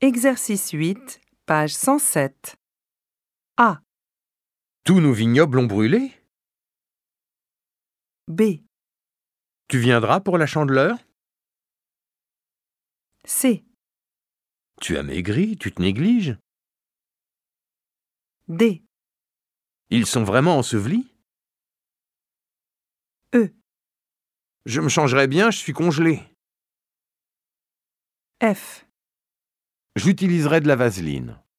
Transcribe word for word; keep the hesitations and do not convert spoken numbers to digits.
Exercice huit, page cent sept. A. Tous nos vignobles ont brûlé? B. Tu viendras pour la Chandeleur? C. Tu as maigri, tu te négliges? D. Ils sont vraiment ensevelis? E. Je me changerais bien, je suis congelé. F. J'utiliserai de la vaseline.